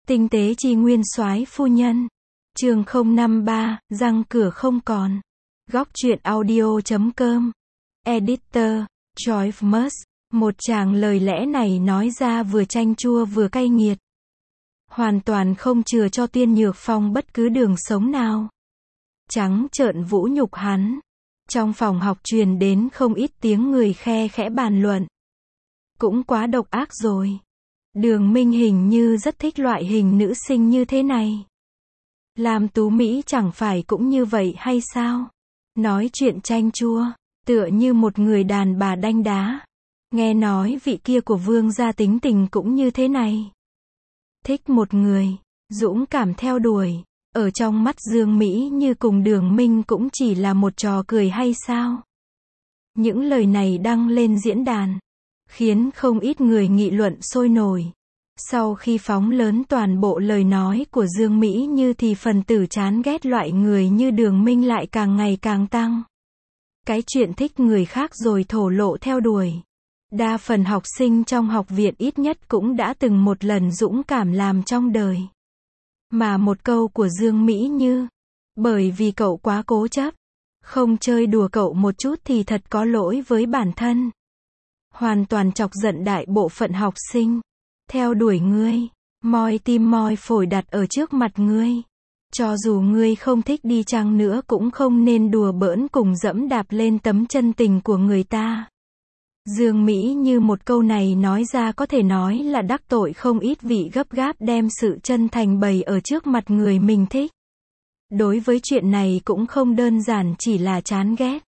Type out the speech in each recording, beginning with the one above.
Tinh tế chi nguyên soái phu nhân. Chương 053, răng cửa không còn. Góc truyện audio.com. Editor, Joyce. Một tràng lời lẽ này nói ra vừa chanh chua vừa cay nghiệt. Hoàn toàn không chừa cho Tiên Nhược Phong bất cứ đường sống nào. Trắng trợn vũ nhục hắn. Trong phòng học truyền đến không ít tiếng người khe khẽ bàn luận. Cũng quá độc ác rồi. Đường Minh hình như rất thích loại hình nữ sinh như thế này. Làm Tú Mỹ chẳng phải cũng như vậy hay sao? Nói chuyện chanh chua, tựa như một người đàn bà đanh đá. Nghe nói vị kia của Vương gia tính tình cũng như thế này. Thích một người, dũng cảm theo đuổi, ở trong mắt Dương Mỹ như cùng Đường Minh cũng chỉ là một trò cười hay sao? Những lời này đăng lên diễn đàn, khiến không ít người nghị luận sôi nổi. Sau khi phóng lớn toàn bộ lời nói của Dương Mỹ Như thì phần tử chán ghét loại người như Đường Minh lại càng ngày càng tăng. Cái chuyện thích người khác rồi thổ lộ theo đuổi. Đa phần học sinh trong học viện ít nhất cũng đã từng một lần dũng cảm làm trong đời. Mà một câu của Dương Mỹ Như, bởi vì cậu quá cố chấp, không chơi đùa cậu một chút thì thật có lỗi với bản thân. Hoàn toàn chọc giận đại bộ phận học sinh. Theo đuổi ngươi, moi tim moi phổi đặt ở trước mặt ngươi. Cho dù ngươi không thích đi chăng nữa cũng không nên đùa bỡn cùng dẫm đạp lên tấm chân tình của người ta. Dương Mỹ Như một câu này nói ra có thể nói là đắc tội không ít vị gấp gáp đem sự chân thành bày ở trước mặt người mình thích. Đối với chuyện này cũng không đơn giản chỉ là chán ghét,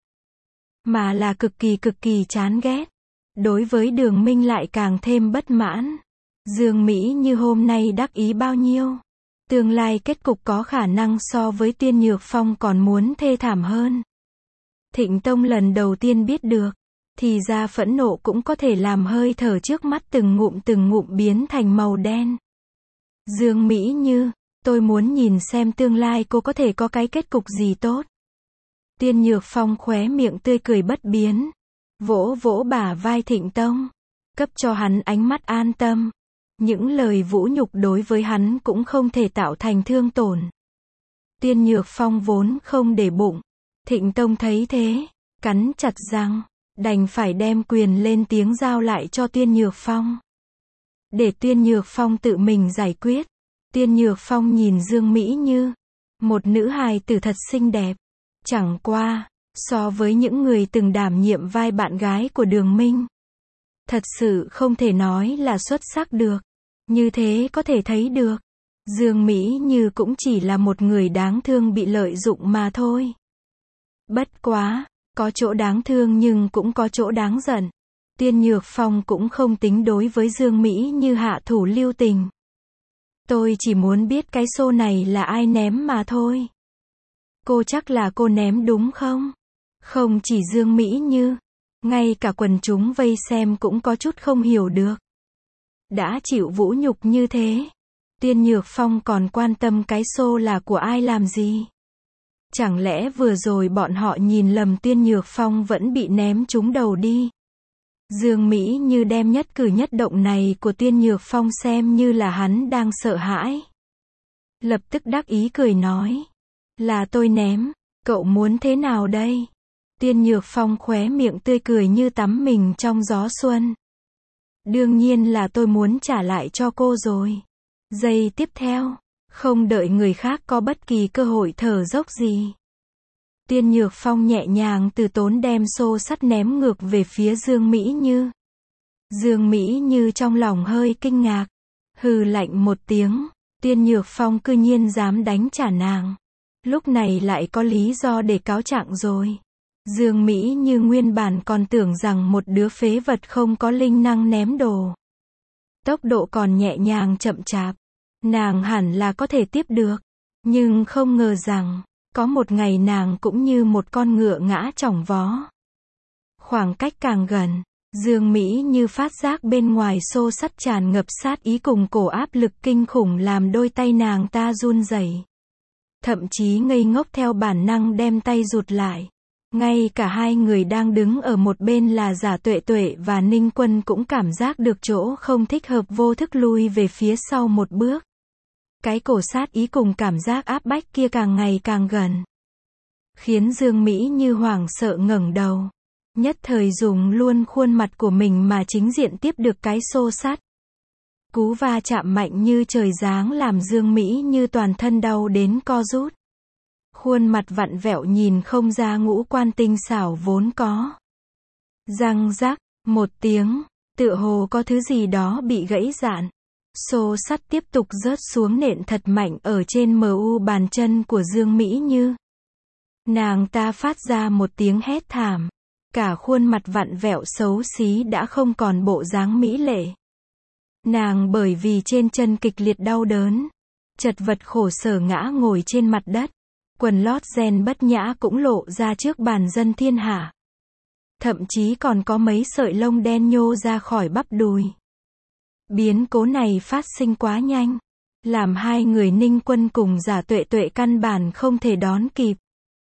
mà là cực kỳ chán ghét. Đối với Đường Minh lại càng thêm bất mãn. Dương Mỹ Như hôm nay đắc ý bao nhiêu. Tương lai kết cục có khả năng so với Tiên Nhược Phong còn muốn thê thảm hơn. Thịnh Tông lần đầu tiên biết được, thì ra phẫn nộ cũng có thể làm hơi thở trước mắt từng ngụm biến thành màu đen. Dương Mỹ Như, tôi muốn nhìn xem tương lai cô có thể có cái kết cục gì tốt. Tiên Nhược Phong khóe miệng tươi cười bất biến, vỗ vỗ bả vai Thịnh Tông, cấp cho hắn ánh mắt an tâm. Những lời vũ nhục đối với hắn cũng không thể tạo thành thương tổn. Tiên Nhược Phong vốn không để bụng. Thịnh Tông thấy thế, cắn chặt răng, đành phải đem quyền lên tiếng giao lại cho Tiên Nhược Phong. Để Tiên Nhược Phong tự mình giải quyết. Tiên Nhược Phong nhìn Dương Mỹ Như, một nữ hài tử thật xinh đẹp. Chẳng qua, so với những người từng đảm nhiệm vai bạn gái của Đường Minh, thật sự không thể nói là xuất sắc được. Như thế có thể thấy được, Dương Mỹ Như cũng chỉ là một người đáng thương bị lợi dụng mà thôi. Bất quá, có chỗ đáng thương nhưng cũng có chỗ đáng giận. Tiên Nhược Phong cũng không tính đối với Dương Mỹ Như hạ thủ lưu tình. Tôi chỉ muốn biết cái xô này là ai ném mà thôi. Cô chắc là cô ném đúng không? Không chỉ Dương Mỹ Như, ngay cả quần chúng vây xem cũng có chút không hiểu được. Đã chịu vũ nhục như thế, Tiên Nhược Phong còn quan tâm cái xô là của ai làm gì? Chẳng lẽ vừa rồi bọn họ nhìn lầm Tiên Nhược Phong vẫn bị ném trúng đầu đi? Dương Mỹ Như đem nhất cử nhất động này của Tiên Nhược Phong xem như là hắn đang sợ hãi. Lập tức đắc ý cười nói, là tôi ném, cậu muốn thế nào đây? Tiên Nhược Phong khóe miệng tươi cười như tắm mình trong gió xuân. Đương nhiên là tôi muốn trả lại cho cô rồi. Giây tiếp theo, không đợi người khác có bất kỳ cơ hội thở dốc gì, Tiên Nhược Phong nhẹ nhàng từ tốn đem xô sắt ném ngược về phía Dương Mỹ Như. Dương Mỹ Như trong lòng hơi kinh ngạc, hừ lạnh một tiếng, Tiên Nhược Phong cư nhiên dám đánh trả nàng. Lúc này lại có lý do để cáo trạng rồi. Dương Mỹ Như nguyên bản còn tưởng rằng một đứa phế vật không có linh năng ném đồ. Tốc độ còn nhẹ nhàng chậm chạp, nàng hẳn là có thể tiếp được. Nhưng không ngờ rằng, có một ngày nàng cũng như một con ngựa ngã chỏng vó. Khoảng cách càng gần, Dương Mỹ Như phát giác bên ngoài xô sắt tràn ngập sát ý cùng cổ áp lực kinh khủng làm đôi tay nàng ta run rẩy. Thậm chí ngây ngốc theo bản năng đem tay rụt lại. Ngay cả hai người đang đứng ở một bên là Giả Tuệ Tuệ và Ninh Quân cũng cảm giác được chỗ không thích hợp vô thức lui về phía sau một bước. Cái cổ sát ý cùng cảm giác áp bách kia càng ngày càng gần. Khiến Dương Mỹ Như hoảng sợ ngẩng đầu. Nhất thời dùng luôn khuôn mặt của mình mà chính diện tiếp được cái xô sắt. Cú va chạm mạnh như trời giáng làm Dương Mỹ Như toàn thân đau đến co rút. Khuôn mặt vặn vẹo nhìn không ra ngũ quan tinh xảo vốn có. Răng rắc, một tiếng, tựa hồ có thứ gì đó bị gãy rạn. Xô sắt tiếp tục rớt xuống nện thật mạnh ở trên mu bàn chân của Dương Mỹ Như. Nàng ta phát ra một tiếng hét thảm. Cả khuôn mặt vặn vẹo xấu xí đã không còn bộ dáng mỹ lệ. Nàng bởi vì trên chân kịch liệt đau đớn, chật vật khổ sở ngã ngồi trên mặt đất. Quần lót ren bất nhã cũng lộ ra trước bàn dân thiên hạ. Thậm chí còn có mấy sợi lông đen nhô ra khỏi bắp đùi. Biến cố này phát sinh quá nhanh, làm hai người Ninh Quân cùng Giả Tuệ Tuệ căn bản không thể đón kịp.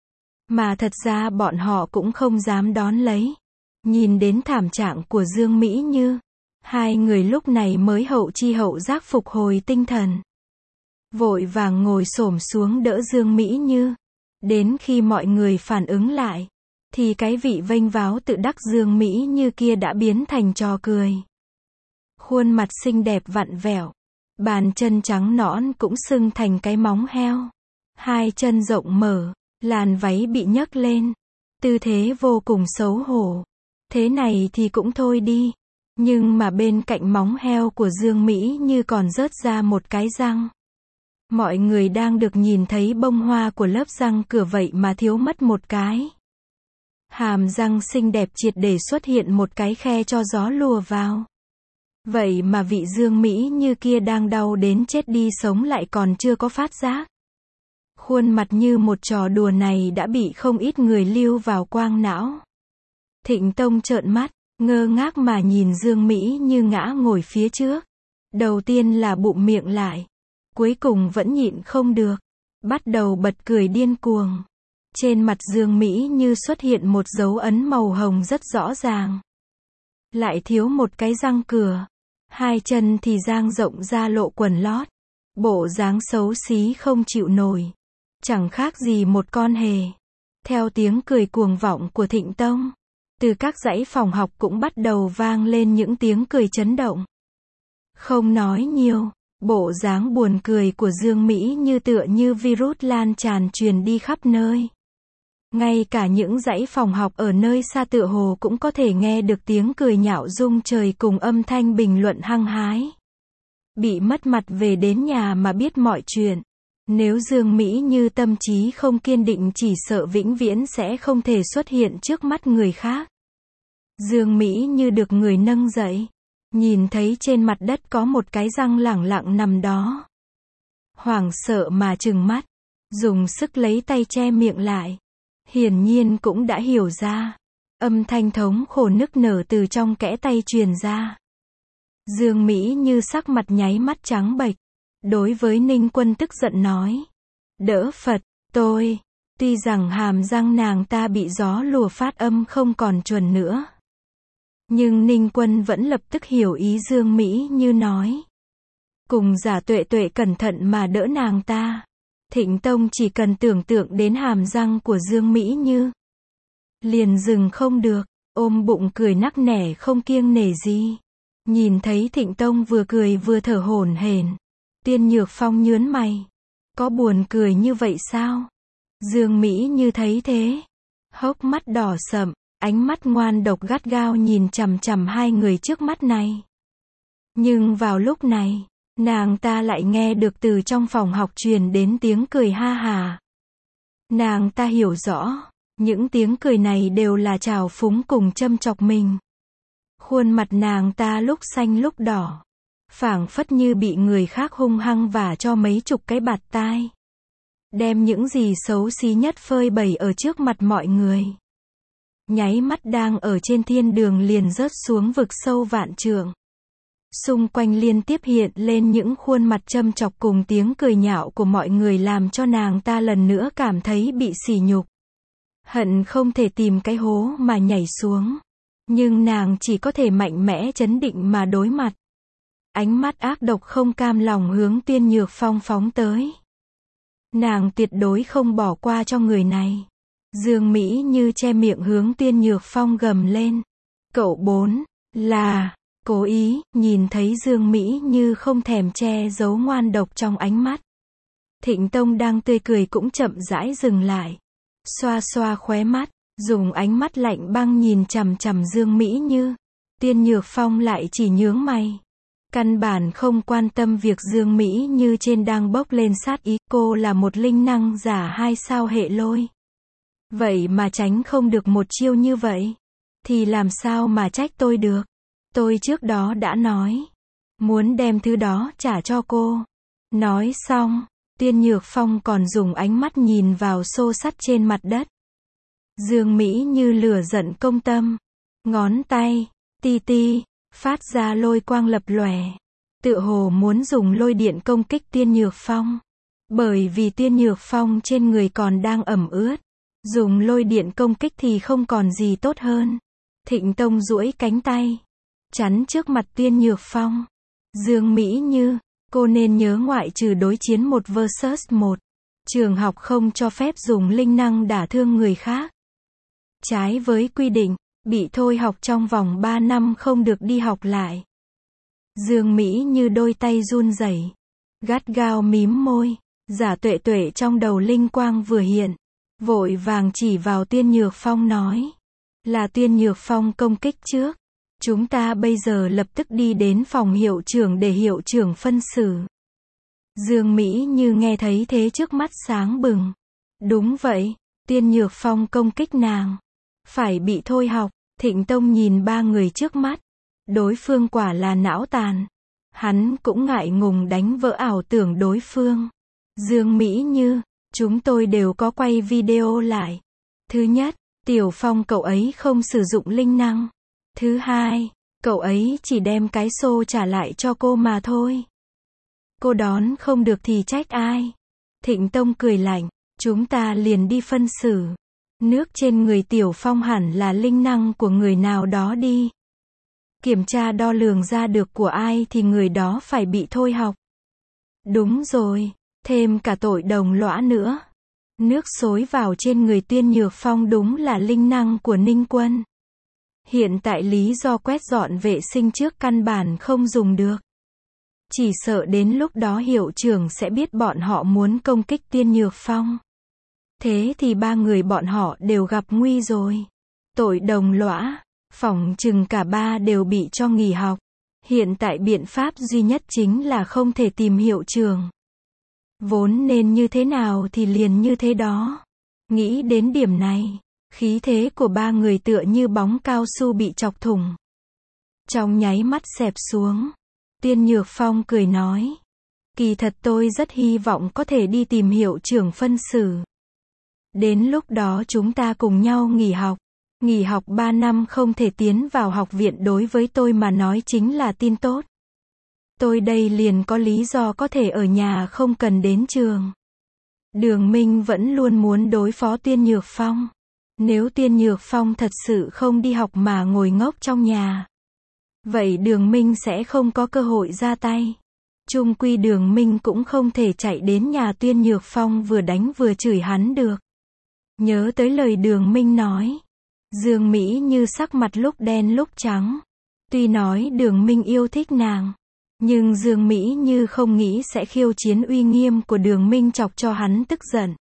Mà thật ra bọn họ cũng không dám đón lấy. Nhìn đến thảm trạng của Dương Mỹ Như, hai người lúc này mới hậu chi hậu giác phục hồi tinh thần. Vội vàng ngồi xổm xuống đỡ Dương Mỹ Như. Đến khi mọi người phản ứng lại, thì cái vị vênh váo tự đắc Dương Mỹ Như kia đã biến thành trò cười. Khuôn mặt xinh đẹp vặn vẹo, bàn chân trắng nõn cũng sưng thành cái móng heo. Hai chân rộng mở, làn váy bị nhấc lên, tư thế vô cùng xấu hổ. Thế này thì cũng thôi đi, nhưng mà bên cạnh móng heo của Dương Mỹ Như còn rớt ra một cái răng. Mọi người đang được nhìn thấy bông hoa của lớp răng cửa vậy mà thiếu mất một cái. Hàm răng xinh đẹp triệt để xuất hiện một cái khe cho gió lùa vào. Vậy mà vị Dương Mỹ Như kia đang đau đến chết đi sống lại còn chưa có phát giác. Khuôn mặt như một trò đùa này đã bị không ít người lưu vào quang não. Thịnh Tông trợn mắt, ngơ ngác mà nhìn Dương Mỹ Như ngã ngồi phía trước. Đầu tiên là bụm miệng lại. Cuối cùng vẫn nhịn không được. Bắt đầu bật cười điên cuồng. Trên mặt Dương Mỹ Như xuất hiện một dấu ấn màu hồng rất rõ ràng. Lại thiếu một cái răng cửa. Hai chân thì dang rộng ra lộ quần lót. Bộ dáng xấu xí không chịu nổi. Chẳng khác gì một con hề. Theo tiếng cười cuồng vọng của Thịnh Tông, từ các dãy phòng học cũng bắt đầu vang lên những tiếng cười chấn động. Không nói nhiều, bộ dáng buồn cười của Dương Mỹ Như tựa như virus lan tràn truyền đi khắp nơi. Ngay cả những dãy phòng học ở nơi xa tựa hồ cũng có thể nghe được tiếng cười nhạo rung trời cùng âm thanh bình luận hăng hái. Bị mất mặt về đến nhà mà biết mọi chuyện. Nếu Dương Mỹ Như tâm trí không kiên định chỉ sợ vĩnh viễn sẽ không thể xuất hiện trước mắt người khác. Dương Mỹ Như được người nâng dậy. Nhìn thấy trên mặt đất có một cái răng lẳng lặng nằm đó. Hoảng sợ mà trừng mắt. Dùng sức lấy tay che miệng lại. Hiển nhiên cũng đã hiểu ra. Âm thanh thống khổ nức nở từ trong kẽ tay truyền ra. Dương Mỹ Như sắc mặt nháy mắt trắng bệch. Đối với Ninh Quân tức giận nói. Đỡ Phật, tôi. Tuy rằng hàm răng nàng ta bị gió lùa phát âm không còn chuẩn nữa. Nhưng Ninh Quân vẫn lập tức hiểu ý Dương Mỹ Như nói. Cùng Giả Tuệ Tuệ cẩn thận mà đỡ nàng ta. Thịnh Tông chỉ cần tưởng tượng đến hàm răng của Dương Mỹ Như. Liền dừng không được, ôm bụng cười nắc nẻ không kiêng nể gì. Nhìn thấy Thịnh Tông vừa cười vừa thở hổn hển. Tiên Nhược Phong nhướng mày. Có buồn cười như vậy sao? Dương Mỹ Như thấy thế. Hốc mắt đỏ sậm, ánh mắt ngoan độc gắt gao nhìn chằm chằm hai người trước mắt này. Nhưng vào lúc này, nàng ta lại nghe được từ trong phòng học truyền đến tiếng cười ha hà. Nàng ta hiểu rõ, những tiếng cười này đều là trào phúng cùng châm chọc mình. Khuôn mặt nàng ta lúc xanh lúc đỏ. Phảng phất như bị người khác hung hăng vả cho mấy chục cái bạt tai. Đem những gì xấu xí nhất phơi bày ở trước mặt mọi người. Nháy mắt đang ở trên thiên đường liền rớt xuống vực sâu vạn trượng. Xung quanh liên tiếp hiện lên những khuôn mặt châm chọc cùng tiếng cười nhạo của mọi người làm cho nàng ta lần nữa cảm thấy bị sỉ nhục. Hận không thể tìm cái hố mà nhảy xuống. Nhưng nàng chỉ có thể mạnh mẽ trấn định mà đối mặt. ánh mắt ác độc không cam lòng hướng Tiên Nhược Phong phóng tới. Nàng tuyệt đối không bỏ qua cho người này. Dương Mỹ Như che miệng hướng Tiên Nhược Phong gầm lên. Cậu bốn, là, cố ý, nhìn thấy Dương Mỹ Như không thèm che giấu ngoan độc trong ánh mắt. Thịnh Tông đang tươi cười cũng chậm rãi dừng lại. Xoa xoa khóe mắt, dùng ánh mắt lạnh băng nhìn chằm chằm Dương Mỹ Như. Tiên Nhược Phong lại chỉ nhướng mày. Căn bản không quan tâm việc Dương Mỹ Như trên đang bốc lên sát ý, cô là một linh năng giả 2 sao hệ lôi. Vậy mà tránh không được một chiêu như vậy, thì làm sao mà trách tôi được. Tôi trước đó đã nói, muốn đem thứ đó trả cho cô. Nói xong, Tiên Nhược Phong còn dùng ánh mắt nhìn vào xô sắt trên mặt đất. Dương Mỹ Như lửa giận công tâm, ngón tay, ti ti, phát ra lôi quang lập lòe. Tựa hồ muốn dùng lôi điện công kích Tiên Nhược Phong. Bởi vì Tiên Nhược Phong trên người còn đang ẩm ướt. Dùng lôi điện công kích thì không còn gì tốt hơn. Thịnh Tông duỗi cánh tay, chắn trước mặt Tiên Nhược Phong. Dương Mỹ Như, cô nên nhớ ngoại trừ đối chiến 1 vs 1. Trường học không cho phép dùng linh năng đả thương người khác. Trái với quy định, bị thôi học trong vòng 3 năm không được đi học lại. Dương Mỹ Như đôi tay run rẩy, gắt gao mím môi. Giả Tuệ Tuệ trong đầu linh quang vừa hiện, vội vàng chỉ vào Tiên Nhược Phong nói. Là Tiên Nhược Phong công kích trước. Chúng ta bây giờ lập tức đi đến phòng hiệu trưởng để hiệu trưởng phân xử. Dương Mỹ Như nghe thấy thế trước mắt sáng bừng. Đúng vậy, Tiên Nhược Phong công kích nàng. Phải bị thôi học. Thịnh Tông nhìn 3 người trước mắt. Đối phương quả là não tàn. Hắn cũng ngại ngùng đánh vỡ ảo tưởng đối phương. Dương Mỹ Như, chúng tôi đều có quay video lại. Thứ nhất, Tiểu Phong cậu ấy không sử dụng linh năng. Thứ hai, cậu ấy chỉ đem cái xô trả lại cho cô mà thôi. Cô đón không được thì trách ai? Thịnh Tông cười lạnh, chúng ta liền đi phân xử. Nước trên người Tiểu Phong hẳn là linh năng của người nào đó đi. Kiểm tra đo lường ra được của ai thì người đó phải bị thôi học. Đúng rồi, thêm cả tội đồng lõa nữa. Nước xối vào trên người Tiên Nhược Phong đúng là linh năng của Ninh Quân. Hiện tại lý do quét dọn vệ sinh trước căn bản không dùng được. Chỉ sợ đến lúc đó hiệu trưởng sẽ biết bọn họ muốn công kích Tiên Nhược Phong. Thế thì 3 người bọn họ đều gặp nguy rồi. Tội đồng lõa, phỏng chừng cả 3 đều bị cho nghỉ học. Hiện tại biện pháp duy nhất chính là không thể tìm hiệu trưởng. Vốn nên như thế nào thì liền như thế đó. Nghĩ đến điểm này, khí thế của 3 người tựa như bóng cao su bị chọc thủng. Trong nháy mắt xẹp xuống. Tiên Nhược Phong cười nói. Kỳ thật tôi rất hy vọng có thể đi tìm hiệu trưởng phân xử. Đến lúc đó chúng ta cùng nhau nghỉ học. Nghỉ học 3 năm không thể tiến vào học viện đối với tôi mà nói chính là tin tốt. Tôi đây liền có lý do có thể ở nhà không cần đến trường. Đường Minh vẫn luôn muốn đối phó Tiên Nhược Phong. Nếu Tiên Nhược Phong thật sự không đi học mà ngồi ngốc trong nhà, vậy Đường Minh sẽ không có cơ hội ra tay. Chung quy Đường Minh cũng không thể chạy đến nhà Tiên Nhược Phong vừa đánh vừa chửi hắn được. Nhớ tới lời Đường Minh nói, Dương Mỹ Như sắc mặt lúc đen lúc trắng. Tuy nói Đường Minh yêu thích nàng, nhưng Dương Mỹ Như không nghĩ sẽ khiêu chiến uy nghiêm của Đường Minh chọc cho hắn tức giận.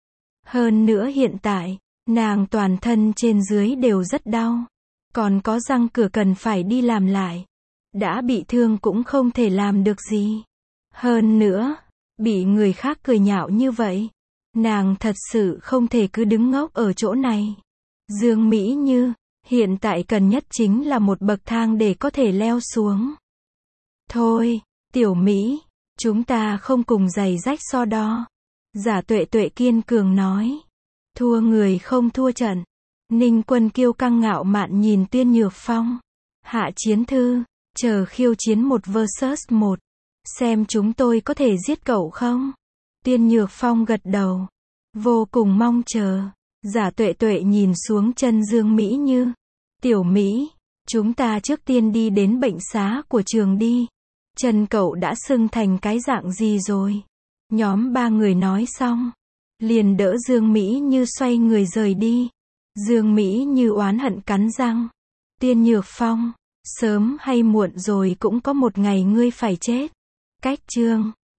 Hơn nữa hiện tại, nàng toàn thân trên dưới đều rất đau. Còn có răng cửa cần phải đi làm lại. Đã bị thương cũng không thể làm được gì. Hơn nữa, bị người khác cười nhạo như vậy. Nàng thật sự không thể cứ đứng ngốc ở chỗ này. Dương Mỹ Như, hiện tại cần nhất chính là một bậc thang để có thể leo xuống. Thôi, Tiểu Mỹ, chúng ta không cùng giày rách so đo. Giả Tuệ Tuệ kiên cường nói. Thua người không thua trận. Ninh Quân kiêu căng ngạo mạn nhìn Tiên Nhược Phong. Hạ chiến thư, chờ khiêu chiến 1 vs 1. Xem chúng tôi có thể giết cậu không? Tiên Nhược Phong gật đầu. Vô cùng mong chờ. Giả Tuệ Tuệ nhìn xuống chân Dương Mỹ Như. Tiểu Mỹ, chúng ta trước tiên đi đến bệnh xá của trường đi. Chân cậu đã sưng thành cái dạng gì rồi? Nhóm ba người nói xong, liền đỡ Dương Mỹ Như xoay người rời đi. Dương Mỹ Như oán hận cắn răng. Tiên Nhược Phong, sớm hay muộn rồi cũng có một ngày ngươi phải chết. Cách chương